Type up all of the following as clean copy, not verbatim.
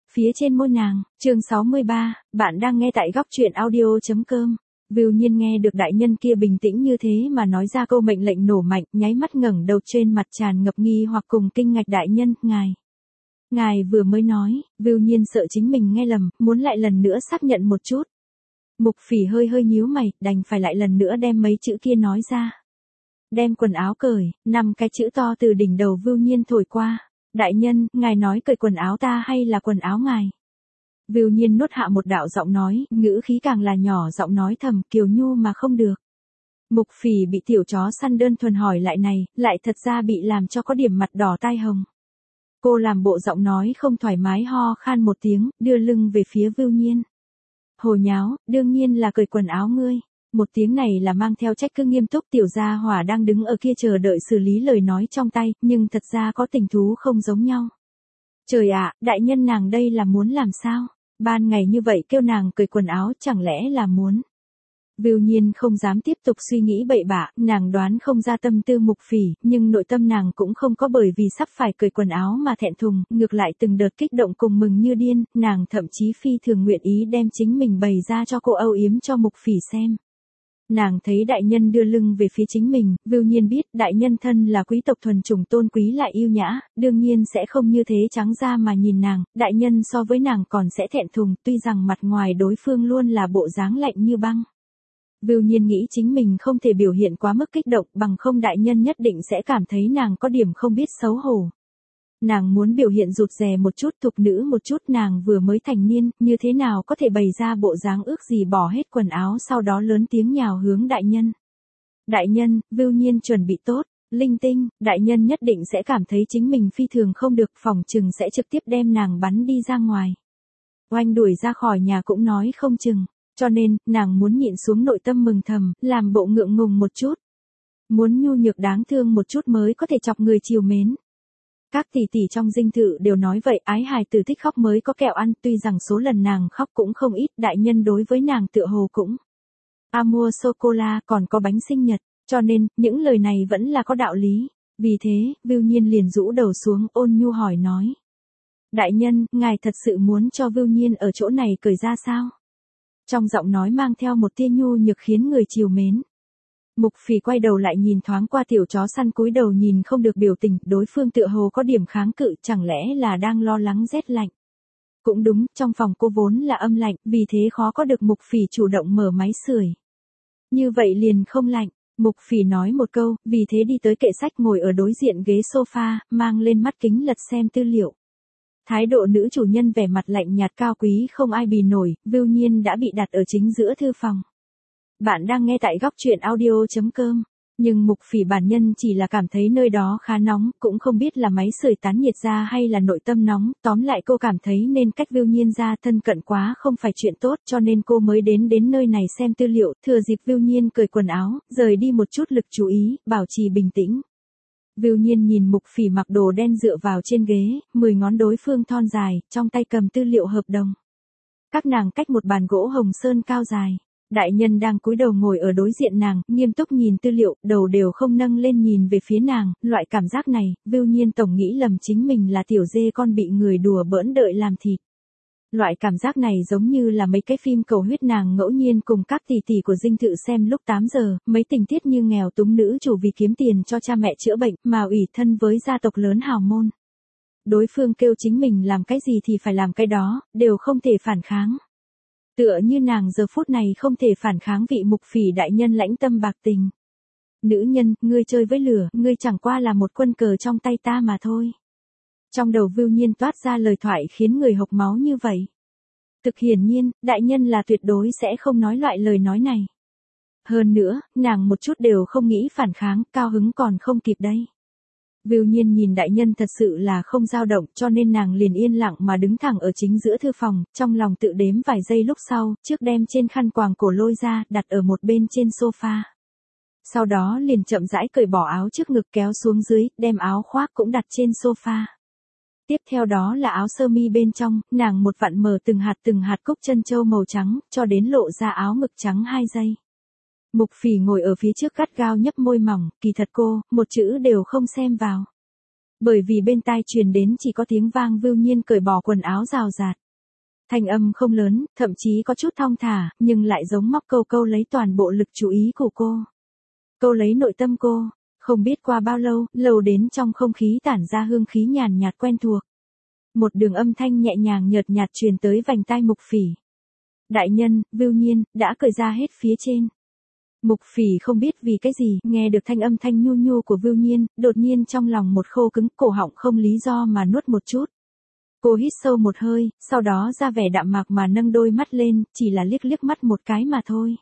phía trên môi nàng. Chương 63, bạn đang nghe tại góc truyện audio.com. Vưu Nhiên nghe được đại nhân kia bình tĩnh như thế mà nói ra câu mệnh lệnh nổ mạnh, nháy mắt ngẩng đầu, trên mặt tràn ngập nghi hoặc cùng kinh ngạc. Đại nhân, ngài vừa mới nói. Vưu Nhiên sợ chính mình nghe lầm, muốn lại lần nữa xác nhận một chút. Mục Phỉ hơi nhíu mày, đành phải lại lần nữa đem mấy chữ kia nói ra. Đem quần áo cởi, 5 cái chữ to từ đỉnh đầu Vưu Nhiên thổi qua. Đại nhân, ngài nói cởi quần áo ta hay là quần áo ngài? Vưu Nhiên nuốt hạ một đạo giọng nói, ngữ khí càng là nhỏ giọng nói thầm, kiều nhu mà không được. Mục Phỉ bị tiểu chó săn đơn thuần hỏi lại này, lại thật ra bị làm cho có điểm mặt đỏ tai hồng. Cô làm bộ giọng nói không thoải mái, ho khan một tiếng, đưa lưng về phía Vưu Nhiên. Hồ nháo, đương nhiên là cởi quần áo ngươi. Một tiếng này là mang theo trách cứ nghiêm túc. Tiểu gia hỏa đang đứng ở kia chờ đợi xử lý lời nói trong tay, nhưng thật ra có tình thú không giống nhau. Trời ạ, đại nhân nàng đây là muốn làm sao? Ban ngày như vậy kêu nàng cởi quần áo chẳng lẽ là muốn? Vưu Nhiên không dám tiếp tục suy nghĩ bậy bạ, nàng đoán không ra tâm tư Mục Phỉ, nhưng nội tâm nàng cũng không có bởi vì sắp phải cởi quần áo mà thẹn thùng, ngược lại từng đợt kích động cùng mừng như điên, nàng thậm chí phi thường nguyện ý đem chính mình bày ra cho cô âu yếm cho Mục Phỉ xem. Nàng thấy đại nhân đưa lưng về phía chính mình, Vưu Nhiên biết đại nhân thân là quý tộc thuần chủng tôn quý lại yêu nhã, đương nhiên sẽ không như thế trắng ra mà nhìn nàng, đại nhân so với nàng còn sẽ thẹn thùng, tuy rằng mặt ngoài đối phương luôn là bộ dáng lạnh như băng. Vưu Nhiên nghĩ chính mình không thể biểu hiện quá mức kích động, bằng không đại nhân nhất định sẽ cảm thấy nàng có điểm không biết xấu hổ. Nàng muốn biểu hiện rụt rè một chút, thục nữ một chút, nàng vừa mới thành niên, như thế nào có thể bày ra bộ dáng ước gì bỏ hết quần áo sau đó lớn tiếng nhào hướng đại nhân. Đại nhân, Vưu Nhiên chuẩn bị tốt, linh tinh, đại nhân nhất định sẽ cảm thấy chính mình phi thường không được, phòng chừng sẽ trực tiếp đem nàng bắn đi ra ngoài. Oanh đuổi ra khỏi nhà cũng nói không chừng, cho nên, nàng muốn nhịn xuống nội tâm mừng thầm, làm bộ ngượng ngùng một chút. Muốn nhu nhược đáng thương một chút mới có thể chọc người chiều mến. Các tỷ tỷ trong dinh thự đều nói vậy, ái hài tử thích khóc mới có kẹo ăn, tuy rằng số lần nàng khóc cũng không ít, đại nhân đối với nàng tựa hồ cũng mua sô-cô-la, còn có bánh sinh nhật, cho nên, những lời này vẫn là có đạo lý. Vì thế, Vưu Nhiên liền rũ đầu xuống, ôn nhu hỏi nói. Đại nhân, ngài thật sự muốn cho Vưu Nhiên ở chỗ này cởi ra sao? Trong giọng nói mang theo một tia nhu nhược khiến người chiều mến. Mục Phỉ quay đầu lại nhìn thoáng qua tiểu chó săn, cúi đầu nhìn không được biểu tình, đối phương tựa hồ có điểm kháng cự, chẳng lẽ là đang lo lắng rét lạnh. Cũng đúng, trong phòng cô vốn là âm lạnh, vì thế khó có được Mục Phỉ chủ động mở máy sưởi. Như vậy liền không lạnh, Mục Phỉ nói một câu, vì thế đi tới kệ sách, ngồi ở đối diện ghế sofa, mang lên mắt kính lật xem tư liệu. Thái độ nữ chủ nhân vẻ mặt lạnh nhạt cao quý không ai bì nổi, Vưu Nhiên đã bị đặt ở chính giữa thư phòng. Bạn đang nghe tại góc truyện audio.com, nhưng Mục Phỉ bản nhân chỉ là cảm thấy nơi đó khá nóng, cũng không biết là máy sưởi tán nhiệt ra hay là nội tâm nóng, tóm lại cô cảm thấy nên cách Vưu Nhiên ra thân cận quá không phải chuyện tốt, cho nên cô mới đến nơi này xem tư liệu, thừa dịp Vưu Nhiên cởi quần áo, rời đi một chút lực chú ý, bảo trì bình tĩnh. Vưu Nhiên nhìn Mục Phỉ mặc đồ đen dựa vào trên ghế, 10 ngón đối phương thon dài, trong tay cầm tư liệu hợp đồng. Các nàng cách một bàn gỗ hồng sơn cao dài. Đại nhân đang cúi đầu ngồi ở đối diện nàng, nghiêm túc nhìn tư liệu, đầu đều không nâng lên nhìn về phía nàng, loại cảm giác này, Vưu Nhiên tổng nghĩ lầm chính mình là tiểu dê con bị người đùa bỡn đợi làm thịt. Loại cảm giác này giống như là mấy cái phim cầu huyết nàng ngẫu nhiên cùng các tỷ tỷ của dinh thự xem lúc 8 giờ, mấy tình tiết như nghèo túng nữ chủ vì kiếm tiền cho cha mẹ chữa bệnh, mà ủy thân với gia tộc lớn hào môn. Đối phương kêu chính mình làm cái gì thì phải làm cái đó, đều không thể phản kháng. Tựa như nàng giờ phút này không thể phản kháng vị Mục Phỉ đại nhân lãnh tâm bạc tình. Nữ nhân, ngươi chơi với lửa, ngươi chẳng qua là một quân cờ trong tay ta mà thôi. Trong đầu Vưu Nhiên toát ra lời thoại khiến người hộc máu như vậy. Thực hiển nhiên, đại nhân là tuyệt đối sẽ không nói loại lời nói này. Hơn nữa, nàng một chút đều không nghĩ phản kháng, cao hứng còn không kịp đây. Vưu Nhiên nhìn đại nhân thật sự là không dao động, cho nên nàng liền yên lặng mà đứng thẳng ở chính giữa thư phòng, trong lòng tự đếm vài giây lúc sau, trước đem trên khăn quàng cổ lôi ra, đặt ở một bên trên sofa. Sau đó liền chậm rãi cởi bỏ áo trước ngực kéo xuống dưới, đem áo khoác cũng đặt trên sofa. Tiếp theo đó là áo sơ mi bên trong, nàng một vặn mở từng hạt cúc chân châu màu trắng, cho đến lộ ra áo ngực trắng 2 giây. Mục Phỉ ngồi ở phía trước gắt gao nhấp môi mỏng, kỳ thật cô, một chữ đều không xem vào. Bởi vì bên tai truyền đến chỉ có tiếng vang Vưu Nhiên cởi bỏ quần áo rào rạt. Thanh âm không lớn, thậm chí có chút thong thả, nhưng lại giống móc câu câu lấy toàn bộ lực chú ý của cô. Câu lấy nội tâm cô, không biết qua bao lâu, lâu đến trong không khí tản ra hương khí nhàn nhạt quen thuộc. Một đường âm thanh nhẹ nhàng nhợt nhạt truyền tới vành tai Mục Phỉ. Đại nhân, Vưu Nhiên, đã cởi ra hết phía trên. Mục Phỉ không biết vì cái gì, nghe được thanh âm thanh nhu nhu của Vưu Nhiên, đột nhiên trong lòng một khô cứng, cổ họng không lý do mà nuốt một chút. Cô hít sâu một hơi, sau đó ra vẻ đạm mạc mà nâng đôi mắt lên, chỉ là liếc liếc mắt một cái mà thôi.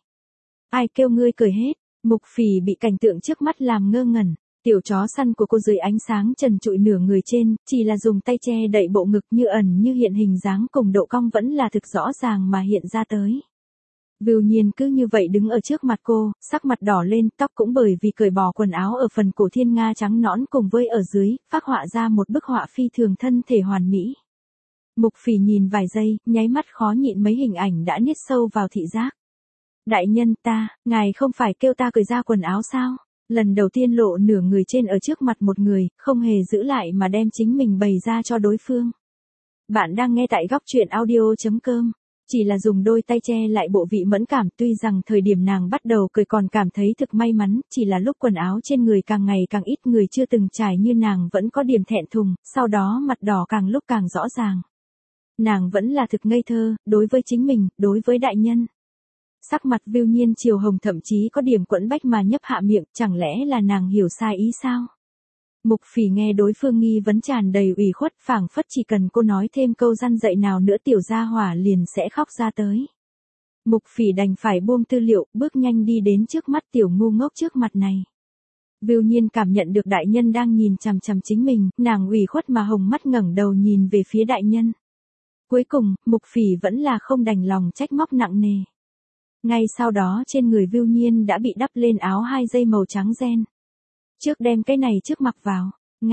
Ai kêu ngươi cởi hết? Mục Phỉ bị cảnh tượng trước mắt làm ngơ ngẩn. Tiểu chó săn của cô dưới ánh sáng trần trụi nửa người trên, chỉ là dùng tay che đậy bộ ngực như ẩn như hiện hình dáng cùng độ cong vẫn là thực rõ ràng mà hiện ra tới. Vưu Nhiên cứ như vậy đứng ở trước mặt cô, sắc mặt đỏ lên, tóc cũng bởi vì cởi bỏ quần áo ở phần cổ thiên nga trắng nõn cùng với ở dưới, phác họa ra một bức họa phi thường thân thể hoàn mỹ. Mục Phỉ nhìn vài giây, nháy mắt khó nhịn mấy hình ảnh đã niết sâu vào thị giác. Đại nhân ngài không phải kêu ta cởi ra quần áo sao? Lần đầu tiên lộ nửa người trên ở trước mặt một người, không hề giữ lại mà đem chính mình bày ra cho đối phương. Bạn đang nghe tại góc truyện audio.com. Chỉ là dùng đôi tay che lại bộ vị mẫn cảm, tuy rằng thời điểm nàng bắt đầu cởi còn cảm thấy thực may mắn, chỉ là lúc quần áo trên người càng ngày càng ít, người chưa từng trải như nàng vẫn có điểm thẹn thùng, sau đó mặt đỏ càng lúc càng rõ ràng. Nàng vẫn là thực ngây thơ, đối với chính mình, đối với đại nhân. Sắc mặt Vưu Nhiên chiều hồng, thậm chí có điểm quẫn bách mà nhấp hạ miệng, chẳng lẽ là nàng hiểu sai ý sao? Mục Phỉ nghe đối phương nghi vấn tràn đầy ủy khuất, phảng phất chỉ cần cô nói thêm câu răn dạy nào nữa tiểu gia hỏa liền sẽ khóc ra tới. Mục Phỉ đành phải buông tư liệu, bước nhanh đi đến trước mắt tiểu ngu ngốc trước mặt này. Vưu Nhiên cảm nhận được đại nhân đang nhìn chằm chằm chính mình, nàng ủy khuất mà hồng mắt ngẩng đầu nhìn về phía đại nhân. Cuối cùng, Mục Phỉ vẫn là không đành lòng trách móc nặng nề. Ngay sau đó trên người Vưu Nhiên đã bị đắp lên áo 2 dây màu trắng ren. Trước đem cái này trước mặc vào.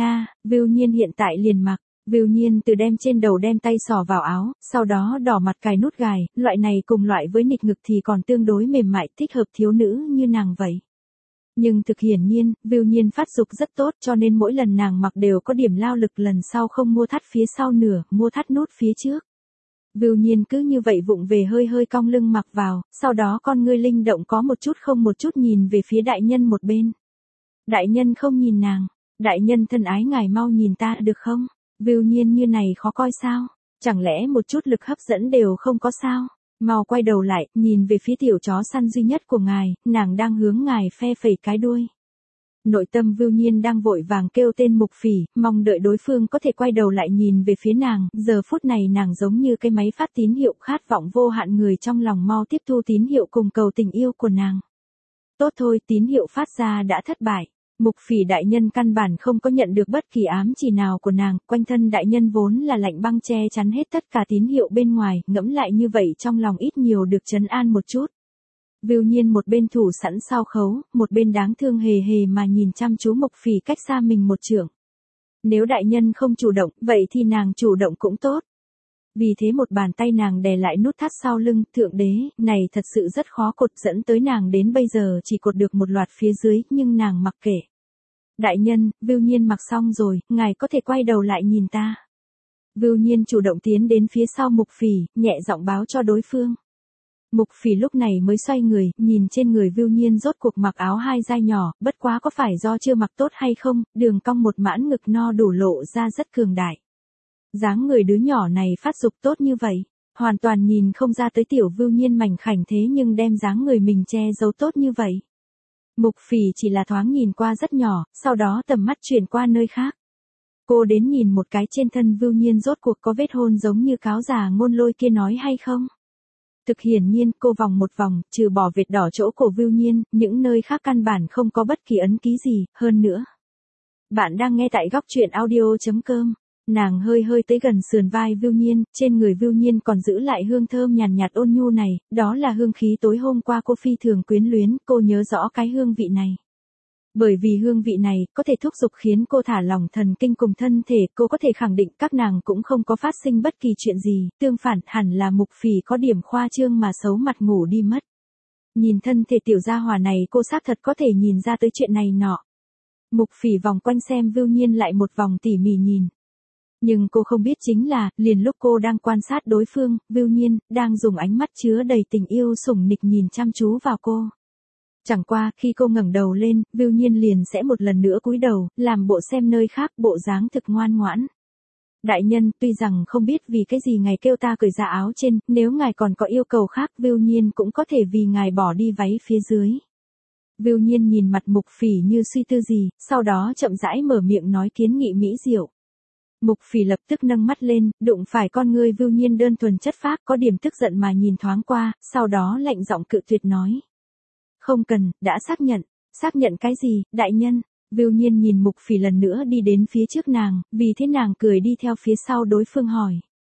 Vưu Nhiên hiện tại liền mặc. Vưu Nhiên từ đem trên đầu đem tay xỏ vào áo, sau đó đỏ mặt cài nút gài, loại này cùng loại với nịt ngực thì còn tương đối mềm mại, thích hợp thiếu nữ như nàng vậy. Nhưng thực hiển nhiên, Vưu Nhiên phát dục rất tốt cho nên mỗi lần nàng mặc đều có điểm lao lực, lần sau không mua thắt phía sau nửa, mua thắt nút phía trước. Vưu Nhiên cứ như vậy vụng về hơi hơi cong lưng mặc vào, sau đó con ngươi linh động có một chút không một chút nhìn về phía đại nhân một bên. Đại nhân không nhìn nàng. Đại nhân thân ái ngài mau nhìn ta được không? Vưu Nhiên như này khó coi sao? Chẳng lẽ một chút lực hấp dẫn đều không có sao? Mau quay đầu lại, nhìn về phía tiểu chó săn duy nhất của ngài, nàng đang hướng ngài phe phẩy cái đuôi. Nội tâm Vưu Nhiên đang vội vàng kêu tên Mục Phỉ, mong đợi đối phương có thể quay đầu lại nhìn về phía nàng, giờ phút này nàng giống như cái máy phát tín hiệu, khát vọng vô hạn người trong lòng mau tiếp thu tín hiệu cùng cầu tình yêu của nàng. Tốt thôi, tín hiệu phát ra đã thất bại. Mục Phỉ đại nhân căn bản không có nhận được bất kỳ ám chỉ nào của nàng, quanh thân đại nhân vốn là lạnh băng che chắn hết tất cả tín hiệu bên ngoài, ngẫm lại như vậy trong lòng ít nhiều được trấn an một chút. Vưu Nhiên một bên thủ sẵn sao khấu, một bên đáng thương hề hề mà nhìn chăm chú Mục Phỉ cách xa mình một trượng. Nếu đại nhân không chủ động, vậy thì nàng chủ động cũng tốt. Vì thế một bàn tay nàng đè lại nút thắt sau lưng, thượng đế, này thật sự rất khó cột, dẫn tới nàng đến bây giờ chỉ cột được một loạt phía dưới, nhưng nàng mặc kệ. Đại nhân, Vưu Nhiên mặc xong rồi, ngài có thể quay đầu lại nhìn ta. Vưu Nhiên chủ động tiến đến phía sau Mục Phỉ, nhẹ giọng báo cho đối phương. Mục Phỉ lúc này mới xoay người, nhìn trên người Vưu Nhiên rốt cuộc mặc áo 2 dây nhỏ, bất quá có phải do chưa mặc tốt hay không, đường cong một mãn ngực no đủ lộ ra rất cường đại. Dáng người đứa nhỏ này phát dục tốt như vậy, hoàn toàn nhìn không ra tới tiểu Vưu Nhiên mảnh khảnh thế nhưng đem dáng người mình che giấu tốt như vậy. Mục Phỉ chỉ là thoáng nhìn qua rất nhỏ, sau đó tầm mắt chuyển qua nơi khác. Cô đến nhìn một cái trên thân Vưu Nhiên rốt cuộc có vết hôn giống như cáo già ngôn lôi kia nói hay không. Thực hiển nhiên cô vòng một vòng, trừ bỏ vệt đỏ chỗ cổ Vưu Nhiên, những nơi khác căn bản không có bất kỳ ấn ký gì, hơn nữa. Bạn đang nghe tại góc truyện audio.com. Nàng hơi hơi tới gần sườn vai Vưu Nhiên, trên người Vưu Nhiên còn giữ lại hương thơm nhàn nhạt ôn nhu này, đó là hương khí tối hôm qua cô phi thường quyến luyến, cô nhớ rõ cái hương vị này. Bởi vì hương vị này, có thể thúc giục khiến cô thả lỏng thần kinh cùng thân thể, cô có thể khẳng định các nàng cũng không có phát sinh bất kỳ chuyện gì, tương phản, hẳn là Mục Phỉ có điểm khoa trương mà xấu mặt ngủ đi mất. Nhìn thân thể tiểu gia hỏa này cô xác thật có thể nhìn ra tới chuyện này nọ. Mục Phỉ vòng quanh xem Vưu Nhiên lại một vòng tỉ mỉ nhìn. Nhưng cô không biết chính là, liền lúc cô đang quan sát đối phương, Vưu Nhiên, đang dùng ánh mắt chứa đầy tình yêu sủng nịch nhìn chăm chú vào cô. Chẳng qua, khi cô ngẩng đầu lên, Vưu Nhiên liền sẽ một lần nữa cúi đầu, làm bộ xem nơi khác, bộ dáng thực ngoan ngoãn. Đại nhân, tuy rằng không biết vì cái gì ngài kêu ta cởi ra áo trên, nếu ngài còn có yêu cầu khác, Vưu Nhiên cũng có thể vì ngài bỏ đi váy phía dưới. Vưu Nhiên nhìn mặt Mục Phỉ như suy tư gì, sau đó chậm rãi mở miệng nói kiến nghị mỹ diệu. Mục Phỉ lập tức nâng mắt lên, đụng phải con ngươi Vưu Nhiên đơn thuần chất phác, có điểm tức giận mà nhìn thoáng qua, sau đó lạnh giọng cự tuyệt nói. Không cần, đã xác nhận cái gì, đại nhân? Vưu Nhiên nhìn Mục Phỉ lần nữa đi đến phía trước nàng, vì thế nàng cười đi theo phía sau đối phương hỏi.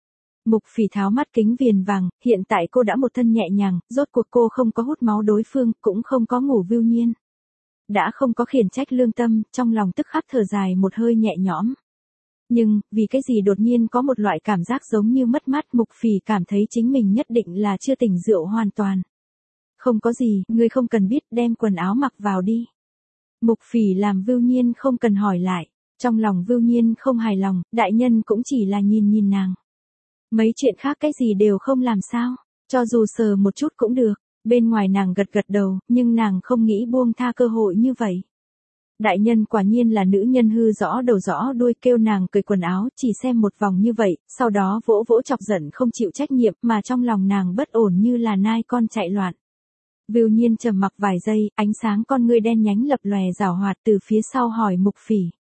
Mục Phỉ tháo mắt kính viền vàng, hiện tại cô đã một thân nhẹ nhàng, rốt cuộc cô không có hút máu đối phương, cũng không có ngủ Vưu Nhiên. Đã không có khiển trách lương tâm, trong lòng tức khắc thở dài một hơi nhẹ nhõm. Nhưng, vì cái gì đột nhiên có một loại cảm giác giống như mất mát, Mục Phỉ cảm thấy chính mình nhất định là chưa tỉnh rượu hoàn toàn. Không có gì, ngươi không cần biết, đem quần áo mặc vào đi. Mục Phỉ làm Vưu Nhiên không cần hỏi lại, trong lòng Vưu Nhiên không hài lòng, đại nhân cũng chỉ là nhìn nàng. Mấy chuyện khác cái gì đều không làm sao, cho dù sờ một chút cũng được, bên ngoài nàng gật đầu, nhưng nàng không nghĩ buông tha cơ hội như vậy. Đại nhân quả nhiên là nữ nhân hư rõ đầu rõ đuôi, kêu nàng cởi quần áo, chỉ xem một vòng như vậy, sau đó vỗ vỗ chọc giận không chịu trách nhiệm, mà trong lòng nàng bất ổn như là nai con chạy loạn. Vưu Nhiên trầm mặc vài giây, ánh sáng con ngươi đen nhánh lập lòe rảo hoạt từ phía sau hỏi Mục Phỉ.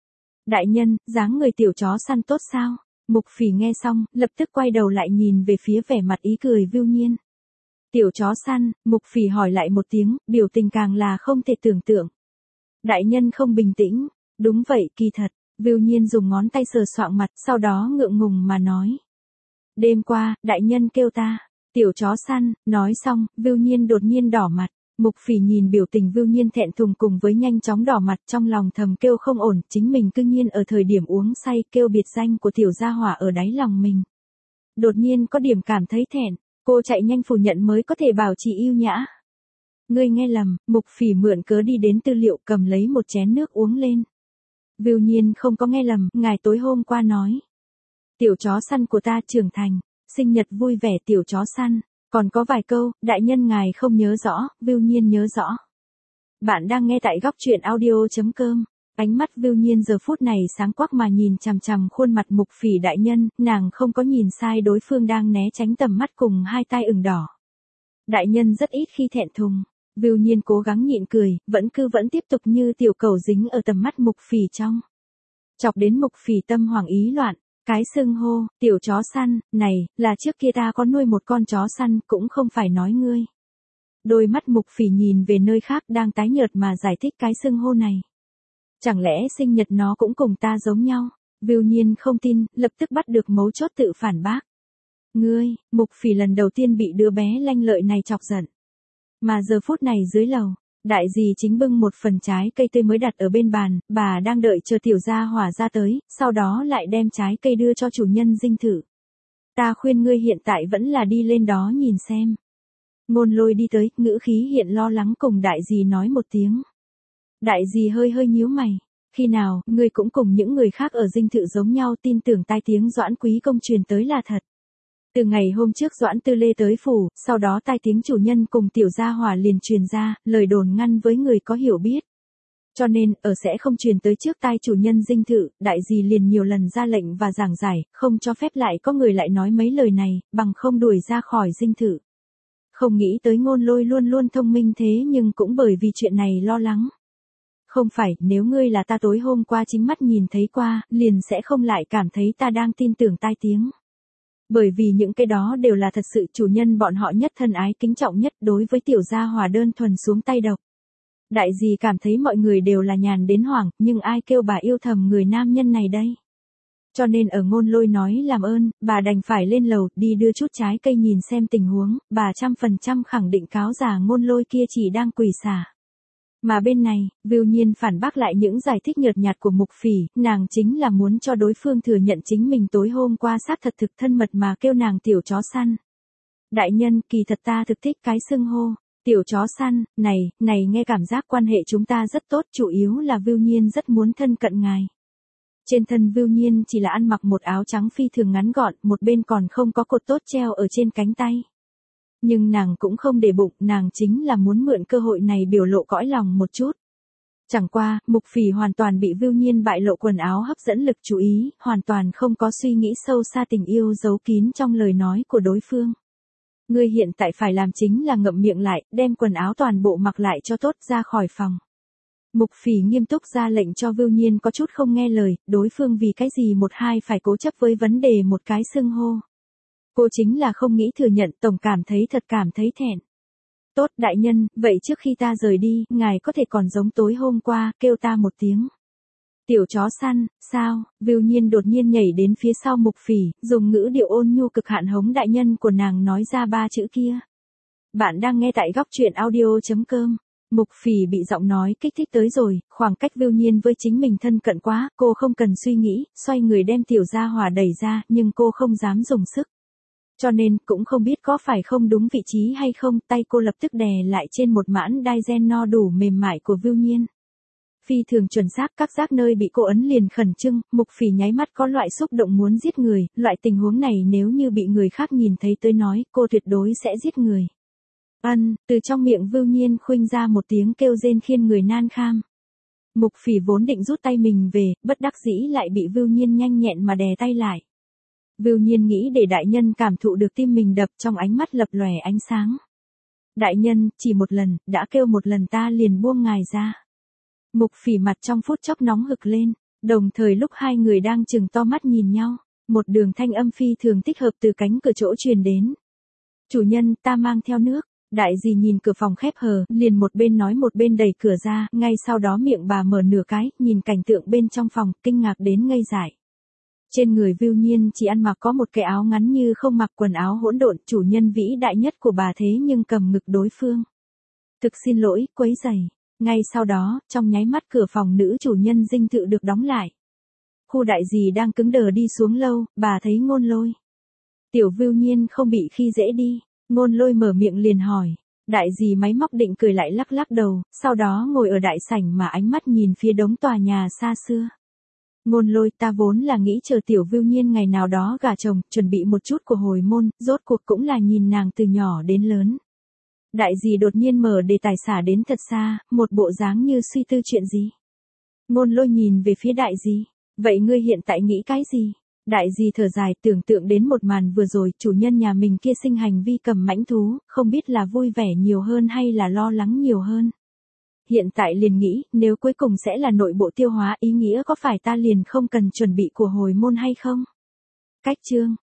Đại nhân, dáng người tiểu chó săn tốt sao? Mục Phỉ nghe xong, lập tức quay đầu lại nhìn về phía vẻ mặt ý cười Vưu Nhiên. Tiểu chó săn, Mục Phỉ hỏi lại một tiếng, biểu tình càng là không thể tưởng tượng. Đại nhân không bình tĩnh, đúng vậy, kỳ thật, Vưu Nhiên dùng ngón tay sờ soạng mặt, sau đó ngượng ngùng mà nói. Đêm qua, đại nhân kêu ta, tiểu chó săn, nói xong, Vưu Nhiên đột nhiên đỏ mặt. Mục Phỉ nhìn biểu tình Vưu Nhiên thẹn thùng cùng với nhanh chóng đỏ mặt, trong lòng thầm kêu không ổn, chính mình cư nhiên ở thời điểm uống say kêu biệt danh của tiểu gia hỏa ở đáy lòng mình. Đột nhiên có điểm cảm thấy thẹn, cô chạy nhanh phủ nhận mới có thể bảo trì yêu nhã. Ngươi nghe lầm, Mục Phỉ mượn cớ đi đến tư liệu cầm lấy một chén nước uống lên. Vưu Nhiên không có nghe lầm, ngài tối hôm qua nói. Tiểu chó săn của ta trưởng thành, sinh nhật vui vẻ tiểu chó săn. Còn có vài câu, đại nhân ngài không nhớ rõ, Vưu Nhiên nhớ rõ. Bạn đang nghe tại góc truyện audio.com. Ánh mắt Vưu Nhiên giờ phút này sáng quắc mà nhìn chằm chằm khuôn mặt Mục Phỉ đại nhân, nàng không có nhìn sai đối phương đang né tránh tầm mắt cùng hai tai ửng đỏ. Đại nhân rất ít khi thẹn thùng. Vưu Nhiên cố gắng nhịn cười, vẫn tiếp tục như tiểu cầu dính ở tầm mắt Mục Phỉ trong. Chọc đến Mục Phỉ tâm hoàng ý loạn. Cái xưng hô, tiểu chó săn, này, là trước kia ta có nuôi một con chó săn, cũng không phải nói ngươi. Đôi mắt Mục Phỉ nhìn về nơi khác đang tái nhợt mà giải thích cái xưng hô này. Chẳng lẽ sinh nhật nó cũng cùng ta giống nhau? Vưu Nhiên không tin, lập tức bắt được mấu chốt tự phản bác. Ngươi, Mục Phỉ lần đầu tiên bị đứa bé lanh lợi này chọc giận. Mà giờ phút này dưới lầu, đại dì chính bưng một phần trái cây tươi mới đặt ở bên bàn, bà đang đợi chờ tiểu gia hỏa ra tới, sau đó lại đem trái cây đưa cho chủ nhân dinh thự. Ta khuyên ngươi hiện tại vẫn là đi lên đó nhìn xem. Ngôn Lôi đi tới, ngữ khí hiện lo lắng cùng đại dì nói một tiếng. Đại dì hơi nhíu mày. Khi nào, ngươi cũng cùng những người khác ở dinh thự giống nhau, tin tưởng tai tiếng Doãn Quý công truyền tới là thật. Từ ngày hôm trước Doãn Tư Lê tới phủ, sau đó tai tiếng chủ nhân cùng tiểu gia hỏa liền truyền ra, lời đồn ngăn với người có hiểu biết. Cho nên, ở sẽ không truyền tới trước tai chủ nhân dinh thự, đại dì liền nhiều lần ra lệnh và giảng giải, không cho phép lại có người lại nói mấy lời này, bằng không đuổi ra khỏi dinh thự. Không nghĩ tới Ngôn Lôi luôn luôn thông minh thế nhưng cũng bởi vì chuyện này lo lắng. Không phải, nếu ngươi là ta tối hôm qua chính mắt nhìn thấy qua, liền sẽ không lại cảm thấy ta đang tin tưởng tai tiếng. Bởi vì những cái đó đều là thật sự, chủ nhân bọn họ nhất thân ái kính trọng nhất, đối với tiểu gia hỏa đơn thuần xuống tay độc. Đại dì cảm thấy mọi người đều là nhàn đến hoảng, nhưng ai kêu bà yêu thầm người nam nhân này đây. Cho nên ở Ngôn Lôi nói làm ơn, bà đành phải lên lầu, đi đưa chút trái cây nhìn xem tình huống, bà 100% khẳng định cáo già Ngôn Lôi kia chỉ đang quỳ xả. Mà bên này, Vưu Nhiên phản bác lại những giải thích nhợt nhạt của Mục Phỉ, nàng chính là muốn cho đối phương thừa nhận chính mình tối hôm qua xác thật thực thân mật mà kêu nàng tiểu chó săn. Đại nhân, kỳ thật ta thực thích cái xưng hô. Tiểu chó săn, này nghe cảm giác quan hệ chúng ta rất tốt, chủ yếu là Vưu Nhiên rất muốn thân cận ngài. Trên thân Vưu Nhiên chỉ là ăn mặc một áo trắng phi thường ngắn gọn, một bên còn không có cột tốt treo ở trên cánh tay. Nhưng nàng cũng không để bụng, nàng chính là muốn mượn cơ hội này biểu lộ cõi lòng một chút. Chẳng qua, Mục Phỉ hoàn toàn bị Vưu Nhiên bại lộ quần áo hấp dẫn lực chú ý, hoàn toàn không có suy nghĩ sâu xa tình yêu giấu kín trong lời nói của đối phương. Ngươi hiện tại phải làm chính là ngậm miệng lại, đem quần áo toàn bộ mặc lại cho tốt ra khỏi phòng. Mục Phỉ nghiêm túc ra lệnh cho Vưu Nhiên có chút không nghe lời, đối phương vì cái gì một hai phải cố chấp với vấn đề một cái xưng hô. Cô chính là không nghĩ thừa nhận, tổng cảm thấy thẹn. Tốt đại nhân, vậy trước khi ta rời đi, ngài có thể còn giống tối hôm qua, kêu ta một tiếng. Tiểu chó săn, sao? Vưu Nhiên đột nhiên nhảy đến phía sau Mục Phỉ, dùng ngữ điệu ôn nhu cực hạn hống đại nhân của nàng nói ra ba chữ kia. Bạn đang nghe tại góc truyện audio.com. Mục Phỉ bị giọng nói kích thích tới rồi, khoảng cách Vưu Nhiên với chính mình thân cận quá, cô không cần suy nghĩ, xoay người đem tiểu gia hỏa đẩy ra, nhưng cô không dám dùng sức. Cho nên, cũng không biết có phải không đúng vị trí hay không, tay cô lập tức đè lại trên một mãn đai gen no đủ mềm mại của Vưu Nhiên. Phi thường chuẩn xác, các giác nơi bị cô ấn liền khẩn trương, Mục Phỉ nháy mắt có loại xúc động muốn giết người, loại tình huống này nếu như bị người khác nhìn thấy tới nói, cô tuyệt đối sẽ giết người. Từ trong miệng Vưu Nhiên khuynh ra một tiếng kêu rên khiến người nan kham. Mục Phỉ vốn định rút tay mình về, bất đắc dĩ lại bị Vưu Nhiên nhanh nhẹn mà đè tay lại. Vưu Nhiên nghĩ để đại nhân cảm thụ được tim mình đập, trong ánh mắt lập lòe ánh sáng. Đại nhân, chỉ một lần, đã kêu một lần ta liền buông ngài ra. Mục Phỉ mặt trong phút chốc nóng hực lên, đồng thời lúc hai người đang chừng to mắt nhìn nhau, một đường thanh âm phi thường thích hợp từ cánh cửa chỗ truyền đến. Chủ nhân, ta mang theo nước. Đại dì nhìn cửa phòng khép hờ, liền một bên nói một bên đẩy cửa ra, ngay sau đó miệng bà mở nửa cái, nhìn cảnh tượng bên trong phòng, kinh ngạc đến ngây dại. Trên người Vưu Nhiên chỉ ăn mặc có một cái áo ngắn như không mặc quần áo hỗn độn, chủ nhân vĩ đại nhất của bà thế nhưng cầm ngực đối phương. Thực xin lỗi, quấy rầy. Ngay sau đó, trong nháy mắt cửa phòng nữ chủ nhân dinh thự được đóng lại. Khu đại dì đang cứng đờ đi xuống lâu, bà thấy Ngôn Lôi. Tiểu Vưu Nhiên không bị khi dễ đi. Ngôn Lôi mở miệng liền hỏi. Đại dì máy móc định cười lại lắc lắc đầu, sau đó ngồi ở đại sảnh mà ánh mắt nhìn phía đống tòa nhà xa xưa. Ngôn Lôi, ta vốn là nghĩ chờ Tiểu Vưu Nhiên ngày nào đó gả chồng, chuẩn bị một chút của hồi môn, rốt cuộc cũng là nhìn nàng từ nhỏ đến lớn. Đại dì đột nhiên mở đề tài xả đến thật xa, một bộ dáng như suy tư chuyện gì. Ngôn Lôi nhìn về phía đại dì. Vậy ngươi hiện tại nghĩ cái gì? Đại dì thở dài, tưởng tượng đến một màn vừa rồi, chủ nhân nhà mình kia sinh hành vi cầm mãnh thú, không biết là vui vẻ nhiều hơn hay là lo lắng nhiều hơn. Hiện tại liền nghĩ, nếu cuối cùng sẽ là nội bộ tiêu hóa, ý nghĩa có phải ta liền không cần chuẩn bị của hồi môn hay không? Cách chương